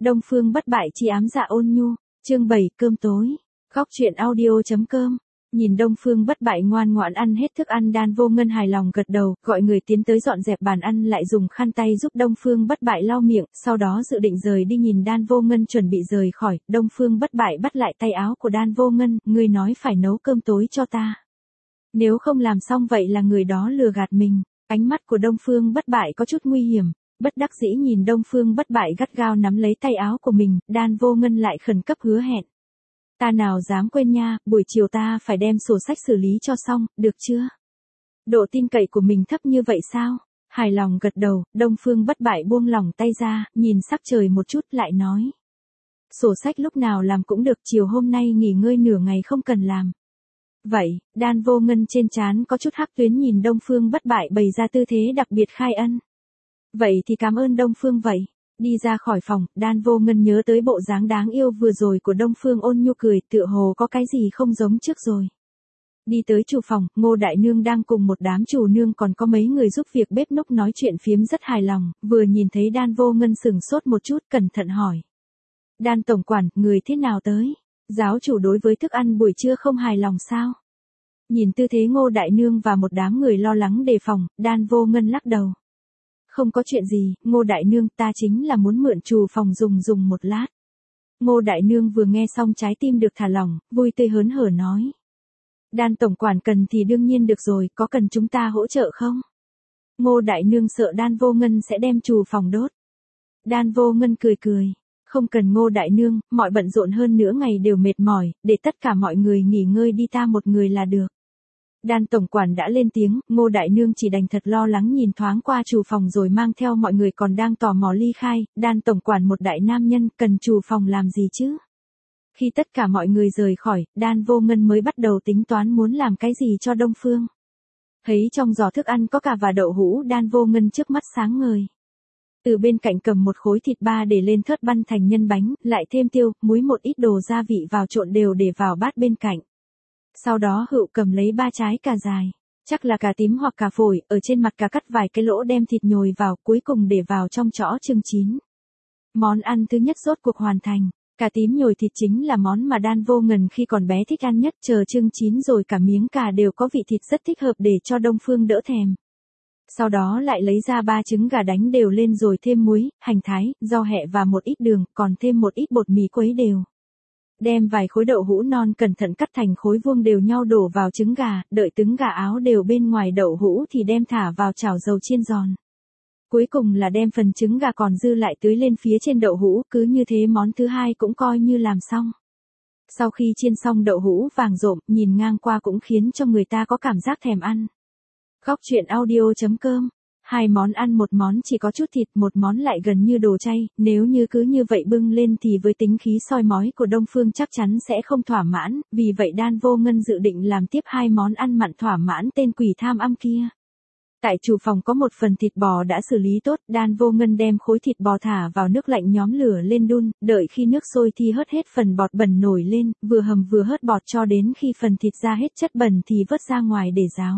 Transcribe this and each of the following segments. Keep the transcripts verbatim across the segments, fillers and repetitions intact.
Đông Phương Bất Bại chi ám dạ ôn nhu, chương bảy, cơm tối. Góc truyện audio.com. Nhìn Đông Phương Bất Bại ngoan ngoãn ăn hết thức ăn, Đan Vô Ngân hài lòng gật đầu, gọi người tiến tới dọn dẹp bàn ăn, lại dùng khăn tay giúp Đông Phương Bất Bại lau miệng, sau đó dự định rời đi. Nhìn Đan Vô Ngân chuẩn bị rời khỏi, Đông Phương Bất Bại bắt lại tay áo của Đan Vô Ngân, ngươi nói phải nấu cơm tối cho ta. Nếu không làm xong vậy là người đó lừa gạt mình. Ánh mắt của Đông Phương Bất Bại có chút nguy hiểm. Bất đắc dĩ nhìn Đông Phương Bất Bại gắt gao nắm lấy tay áo của mình, Đan Vô Ngân lại khẩn cấp hứa hẹn. Ta nào dám quên nha, buổi chiều ta phải đem sổ sách xử lý cho xong, được chưa? Độ tin cậy của mình thấp như vậy sao? Hài lòng gật đầu, Đông Phương Bất Bại buông lỏng tay ra, nhìn sắc trời một chút lại nói. Sổ sách lúc nào làm cũng được, chiều hôm nay nghỉ ngơi nửa ngày không cần làm. Vậy, Đan Vô Ngân trên trán có chút hắc tuyến nhìn Đông Phương Bất Bại bày ra tư thế đặc biệt khai ân. Vậy thì cảm ơn Đông Phương vậy. Đi ra khỏi phòng, Đan Vô Ngân nhớ tới bộ dáng đáng yêu vừa rồi của Đông Phương ôn nhu cười, tựa hồ có cái gì không giống trước rồi. Đi tới chủ phòng, Ngô Đại Nương đang cùng một đám chủ nương còn có mấy người giúp việc bếp núc nói chuyện phiếm rất hài lòng, vừa nhìn thấy Đan Vô Ngân sừng sốt một chút, cẩn thận hỏi. Đan tổng quản, người thế nào tới? Giáo chủ đối với thức ăn buổi trưa không hài lòng sao? Nhìn tư thế Ngô Đại Nương và một đám người lo lắng đề phòng, Đan Vô Ngân lắc đầu. Không có chuyện gì, Ngô Đại Nương, ta chính là muốn mượn trù phòng dùng dùng một lát. Ngô Đại Nương vừa nghe xong trái tim được thả lỏng, vui tươi hớn hở nói. Đan tổng quản cần thì đương nhiên được rồi, có cần chúng ta hỗ trợ không? Ngô Đại Nương sợ Đan Vô Ngân sẽ đem trù phòng đốt. Đan Vô Ngân cười cười. Không cần Ngô Đại Nương, mọi bận rộn hơn nửa ngày đều mệt mỏi, để tất cả mọi người nghỉ ngơi đi, ta một người là được. Đan tổng quản đã lên tiếng, Ngô Đại Nương chỉ đành thật lo lắng nhìn thoáng qua trù phòng rồi mang theo mọi người còn đang tò mò ly khai, Đan tổng quản một đại nam nhân, cần trù phòng làm gì chứ? Khi tất cả mọi người rời khỏi, Đan Vô Ngân mới bắt đầu tính toán muốn làm cái gì cho Đông Phương. Thấy trong giỏ thức ăn có cà và đậu hũ, Đan Vô Ngân trước mắt sáng ngời. Từ bên cạnh cầm một khối thịt ba để lên thớt băm thành nhân bánh, lại thêm tiêu, muối một ít đồ gia vị vào trộn đều để vào bát bên cạnh. Sau đó Hựu cầm lấy ba trái cà dài, chắc là cà tím hoặc cà phổi, ở trên mặt cà cắt vài cái lỗ đem thịt nhồi vào, cuối cùng để vào trong chõ chưng chín. Món ăn thứ nhất rốt cuộc hoàn thành, cà tím nhồi thịt chính là món mà Đan Vô Ngân khi còn bé thích ăn nhất, chờ chưng chín rồi cả miếng cà đều có vị thịt rất thích hợp để cho Đông Phương đỡ thèm. Sau đó lại lấy ra ba trứng gà đánh đều lên rồi thêm muối, hành thái, rau hẹ và một ít đường, còn thêm một ít bột mì quấy đều. Đem vài khối đậu hũ non cẩn thận cắt thành khối vuông đều nhau đổ vào trứng gà, đợi trứng gà áo đều bên ngoài đậu hũ thì đem thả vào chảo dầu chiên giòn. Cuối cùng là đem phần trứng gà còn dư lại tưới lên phía trên đậu hũ, cứ như thế món thứ hai cũng coi như làm xong. Sau khi chiên xong đậu hũ vàng rộm, nhìn ngang qua cũng khiến cho người ta có cảm giác thèm ăn. Góc truyện audio.com. Hai món ăn, một món chỉ có chút thịt, một món lại gần như đồ chay, nếu như cứ như vậy bưng lên thì với tính khí soi mói của Đông Phương chắc chắn sẽ không thỏa mãn, vì vậy Đan Vô Ngân dự định làm tiếp hai món ăn mặn thỏa mãn tên quỷ tham ăn kia. Tại chủ phòng có một phần thịt bò đã xử lý tốt, Đan Vô Ngân đem khối thịt bò thả vào nước lạnh nhóm lửa lên đun, đợi khi nước sôi thì hớt hết phần bọt bẩn nổi lên, vừa hầm vừa hớt bọt cho đến khi phần thịt ra hết chất bẩn thì vớt ra ngoài để ráo.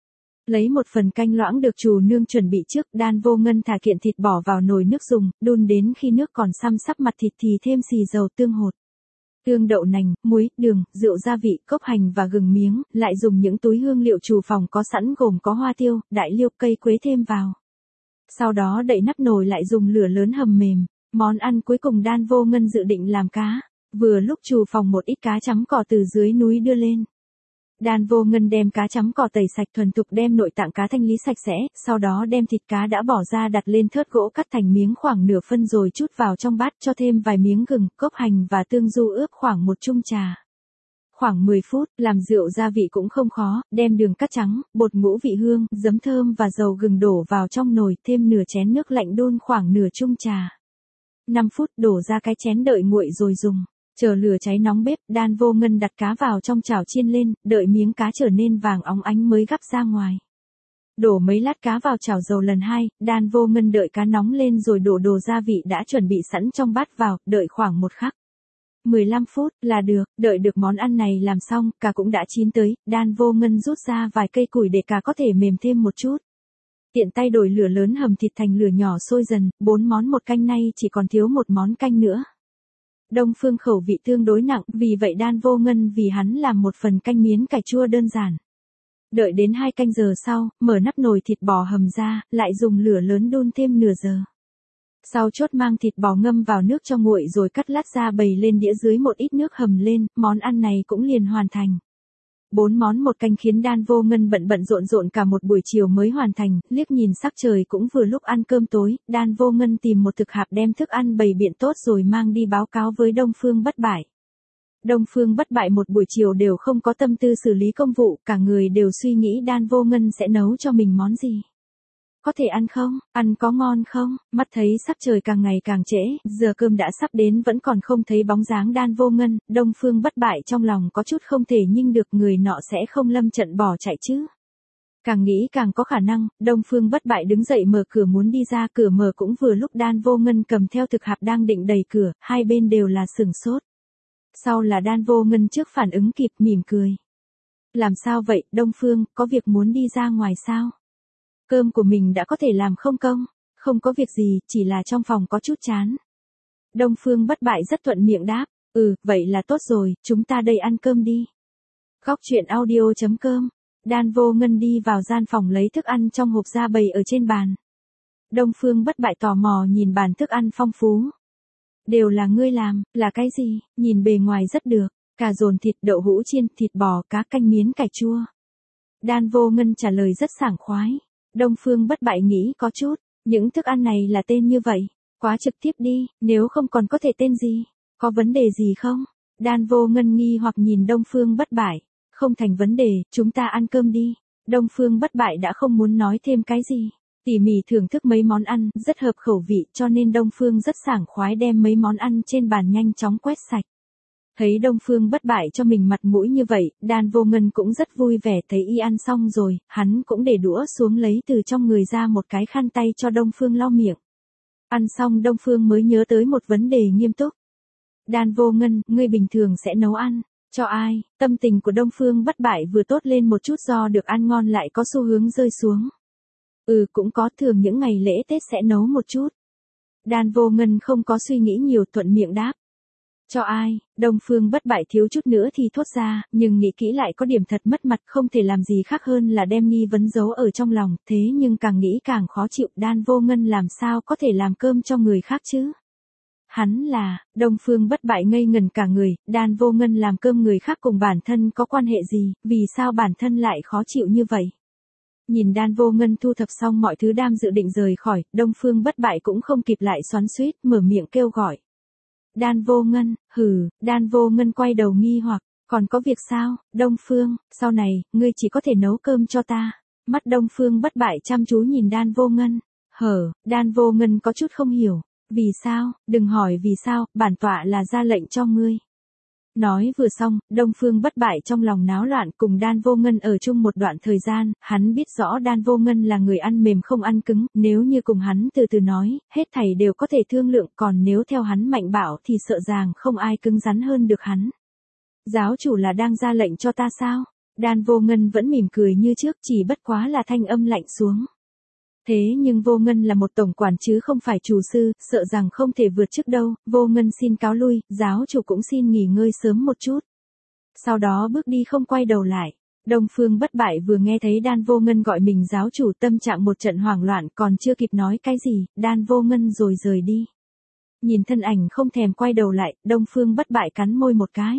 Lấy một phần canh loãng được chủ nương chuẩn bị trước, Đan Vô Ngân thả kiện thịt bỏ vào nồi nước dùng, đun đến khi nước còn xăm sắp mặt thịt thì thêm xì dầu, tương hột, tương đậu nành, muối, đường, rượu gia vị, cốc hành và gừng miếng, lại dùng những túi hương liệu chủ phòng có sẵn gồm có hoa tiêu, đại liêu, cây quế thêm vào. Sau đó đậy nắp nồi lại dùng lửa lớn hầm mềm. Món ăn cuối cùng Đan Vô Ngân dự định làm cá, vừa lúc chủ phòng một ít cá chấm cỏ từ dưới núi đưa lên. Đan Vô Ngân đem cá chấm cỏ tẩy sạch thuần thục, đem nội tạng cá thanh lý sạch sẽ, sau đó đem thịt cá đã bỏ ra đặt lên thớt gỗ cắt thành miếng khoảng nửa phân rồi chút vào trong bát, cho thêm vài miếng gừng, cốc hành và tương du ướp khoảng một chung trà. Khoảng mười phút, làm rượu gia vị cũng không khó, đem đường cắt trắng, bột ngũ vị hương, giấm thơm và dầu gừng đổ vào trong nồi, thêm nửa chén nước lạnh đun khoảng nửa chung trà. năm phút, đổ ra cái chén đợi nguội rồi dùng. Chờ lửa cháy nóng bếp, Đan Vô Ngân đặt cá vào trong chảo chiên lên, đợi miếng cá trở nên vàng óng ánh mới gắp ra ngoài. Đổ mấy lát cá vào chảo dầu lần hai, Đan Vô Ngân đợi cá nóng lên rồi đổ đồ gia vị đã chuẩn bị sẵn trong bát vào, đợi khoảng một khắc. mười lăm phút là được, đợi được món ăn này làm xong, cá cũng đã chín tới, Đan Vô Ngân rút ra vài cây củi để cá có thể mềm thêm một chút. tiện tay đổi lửa lớn hầm thịt thành lửa nhỏ sôi dần, bốn món một canh nay chỉ còn thiếu một món canh nữa. Đông Phương khẩu vị tương đối nặng, vì vậy Đan Vô Ngân vì hắn làm một phần canh miến cải chua đơn giản. Đợi đến hai canh giờ sau, mở nắp nồi thịt bò hầm ra, lại dùng lửa lớn đun thêm nửa giờ. Sau chốt mang thịt bò ngâm vào nước cho nguội rồi cắt lát ra bày lên đĩa dưới một ít nước hầm lên, món ăn này cũng liền hoàn thành. Bốn món một canh khiến Đan Vô Ngân bận bận rộn rộn cả một buổi chiều mới hoàn thành, liếc nhìn sắc trời cũng vừa lúc ăn cơm tối, Đan Vô Ngân tìm một thực hạp đem thức ăn bày biện tốt rồi mang đi báo cáo với Đông Phương Bất Bại. Đông Phương Bất Bại một buổi chiều đều không có tâm tư xử lý công vụ, cả người đều suy nghĩ Đan Vô Ngân sẽ nấu cho mình món gì. Có thể ăn không, ăn có ngon không, mắt thấy sắc trời càng ngày càng trễ, giờ cơm đã sắp đến vẫn còn không thấy bóng dáng Đan Vô Ngân, Đông Phương Bất Bại trong lòng có chút không thể nhưng được người nọ sẽ không lâm trận bỏ chạy chứ. Càng nghĩ càng có khả năng, Đông Phương Bất Bại đứng dậy mở cửa muốn đi ra, cửa mở cũng vừa lúc Đan Vô Ngân cầm theo thực hạp đang định đẩy cửa, hai bên đều là sửng sốt. Sau là Đan Vô Ngân trước phản ứng kịp mỉm cười. Làm sao vậy, Đông Phương, có việc muốn đi ra ngoài sao? Cơm của mình đã có thể làm không công? Không có việc gì, chỉ là trong phòng có chút chán. Đông Phương Bất Bại rất thuận miệng đáp, ừ, vậy là tốt rồi, chúng ta đây ăn cơm đi. Góc truyện audio chấm com. Đan Vô Ngân đi vào gian phòng lấy thức ăn trong hộp ra bày ở trên bàn. Đông Phương Bất Bại tò mò nhìn bàn thức ăn phong phú. Đều là ngươi làm, là cái gì, nhìn bề ngoài rất được, cà dồn thịt, đậu hũ chiên, thịt bò, cá canh miến cải chua. Đan Vô Ngân trả lời rất sảng khoái. Đông Phương Bất Bại nghĩ có chút, những thức ăn này là tên như vậy, quá trực tiếp đi, nếu không còn có thể tên gì, có vấn đề gì không? Đan Vô Ngân nghi hoặc nhìn Đông Phương Bất Bại, không thành vấn đề, chúng ta ăn cơm đi. Đông Phương Bất Bại đã không muốn nói thêm cái gì, tỉ mỉ thưởng thức mấy món ăn, rất hợp khẩu vị cho nên Đông Phương rất sảng khoái đem mấy món ăn trên bàn nhanh chóng quét sạch. Thấy Đông Phương Bất Bại cho mình mặt mũi như vậy, Đan Vô Ngân cũng rất vui vẻ thấy y ăn xong rồi, hắn cũng để đũa xuống lấy từ trong người ra một cái khăn tay cho Đông Phương lau miệng. Ăn xong Đông Phương mới nhớ tới một vấn đề nghiêm túc. Đan Vô Ngân, ngươi bình thường sẽ nấu ăn, cho ai? Tâm tình của Đông Phương Bất Bại vừa tốt lên một chút do được ăn ngon lại có xu hướng rơi xuống. Ừ cũng có, thường những ngày lễ Tết sẽ nấu một chút. Đan Vô Ngân không có suy nghĩ nhiều thuận miệng đáp. Cho ai? Đông Phương Bất Bại thiếu chút nữa thì thốt ra, nhưng nghĩ kỹ lại có điểm thật mất mặt, không thể làm gì khác hơn là đem nghi vấn giấu ở trong lòng, thế nhưng càng nghĩ càng khó chịu, Đan Vô Ngân làm sao có thể làm cơm cho người khác chứ? Hắn là, Đông Phương Bất Bại ngây ngần cả người, Đan Vô Ngân làm cơm người khác cùng bản thân có quan hệ gì, vì sao bản thân lại khó chịu như vậy? Nhìn Đan Vô Ngân thu thập xong mọi thứ đang dự định rời khỏi, Đông Phương Bất Bại cũng không kịp lại xoắn xuýt, mở miệng kêu gọi. Đan Vô Ngân, hừ, Đan Vô Ngân quay đầu nghi hoặc, còn có việc sao, Đông Phương, sau này, ngươi chỉ có thể nấu cơm cho ta. Mắt Đông Phương Bất Bại chăm chú nhìn Đan Vô Ngân, hở, Đan Vô Ngân có chút không hiểu, vì sao, đừng hỏi vì sao, bản tọa là ra lệnh cho ngươi. Nói vừa xong, Đông Phương Bất Bại trong lòng náo loạn cùng Đan Vô Ngân ở chung một đoạn thời gian, hắn biết rõ Đan Vô Ngân là người ăn mềm không ăn cứng, nếu như cùng hắn từ từ nói, hết thảy đều có thể thương lượng, còn nếu theo hắn mạnh bạo thì sợ rằng không ai cứng rắn hơn được hắn. Giáo chủ là đang ra lệnh cho ta sao? Đan Vô Ngân vẫn mỉm cười như trước, chỉ bất quá là thanh âm lạnh xuống. Thế nhưng Vô Ngân là một tổng quản chứ không phải chủ sư, sợ rằng không thể vượt trước đâu, Vô Ngân xin cáo lui, giáo chủ cũng xin nghỉ ngơi sớm một chút. Sau đó bước đi không quay đầu lại. Đông Phương Bất Bại vừa nghe thấy Đan Vô Ngân gọi mình giáo chủ, tâm trạng một trận hoảng loạn, còn chưa kịp nói cái gì, Đan Vô Ngân rồi rời đi. Nhìn thân ảnh không thèm quay đầu lại, Đông Phương Bất Bại cắn môi một cái.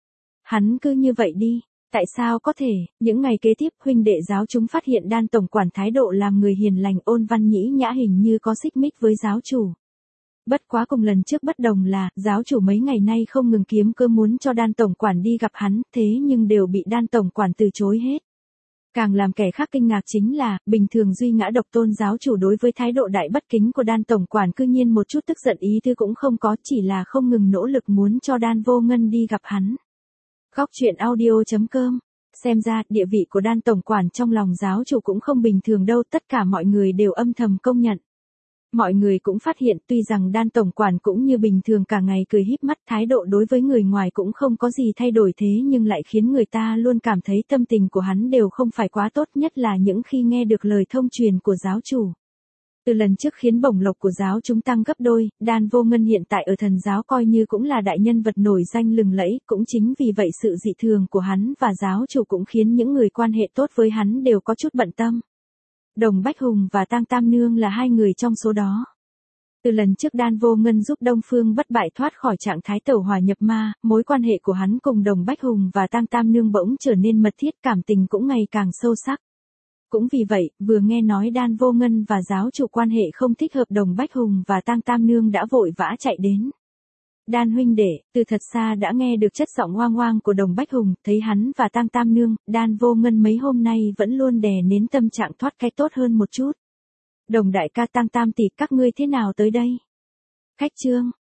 Hắn cứ như vậy đi. Tại sao có thể, những ngày kế tiếp huynh đệ giáo chúng phát hiện Đan tổng quản thái độ làm người hiền lành ôn văn nhĩ nhã hình như có xích mích với giáo chủ. Bất quá cùng lần trước bất đồng là, giáo chủ mấy ngày nay không ngừng kiếm cơ muốn cho Đan tổng quản đi gặp hắn, thế nhưng đều bị Đan tổng quản từ chối hết. Càng làm kẻ khác kinh ngạc chính là, bình thường duy ngã độc tôn giáo chủ đối với thái độ đại bất kính của Đan tổng quản cư nhiên một chút tức giận ý tư cũng không có, chỉ là không ngừng nỗ lực muốn cho Đan Vô Ngân đi gặp hắn. Góc truyện audio chấm com. Xem ra, địa vị của Đan tổng quản trong lòng giáo chủ cũng không bình thường đâu, tất cả mọi người đều âm thầm công nhận. Mọi người cũng phát hiện tuy rằng Đan tổng quản cũng như bình thường cả ngày cười híp mắt, thái độ đối với người ngoài cũng không có gì thay đổi, thế nhưng lại khiến người ta luôn cảm thấy tâm tình của hắn đều không phải quá tốt, nhất là những khi nghe được lời thông truyền của giáo chủ. Từ lần trước khiến bổng lộc của giáo chúng tăng gấp đôi, Đan Vô Ngân hiện tại ở thần giáo coi như cũng là đại nhân vật nổi danh lừng lẫy, cũng chính vì vậy sự dị thường của hắn và giáo chủ cũng khiến những người quan hệ tốt với hắn đều có chút bận tâm. Đồng Bách Hùng và Tang Tam Nương là hai người trong số đó. Từ lần trước Đan Vô Ngân giúp Đông Phương Bất Bại thoát khỏi trạng thái tẩu hỏa nhập ma, mối quan hệ của hắn cùng Đồng Bách Hùng và Tang Tam Nương bỗng trở nên mật thiết, cảm tình cũng ngày càng sâu sắc. Cũng vì vậy, vừa nghe nói Đan Vô Ngân và giáo chủ quan hệ không thích hợp, Đồng Bách Hùng và Tang Tam Nương đã vội vã chạy đến. Đan huynh đệ, từ thật xa đã nghe được chất giọng oang oang của Đồng Bách Hùng, thấy hắn và Tang Tam Nương, Đan Vô Ngân mấy hôm nay vẫn luôn đè nén tâm trạng thoát cái tốt hơn một chút. Đồng đại ca, Tang Tam tỷ, các ngươi thế nào tới đây? Khách trương,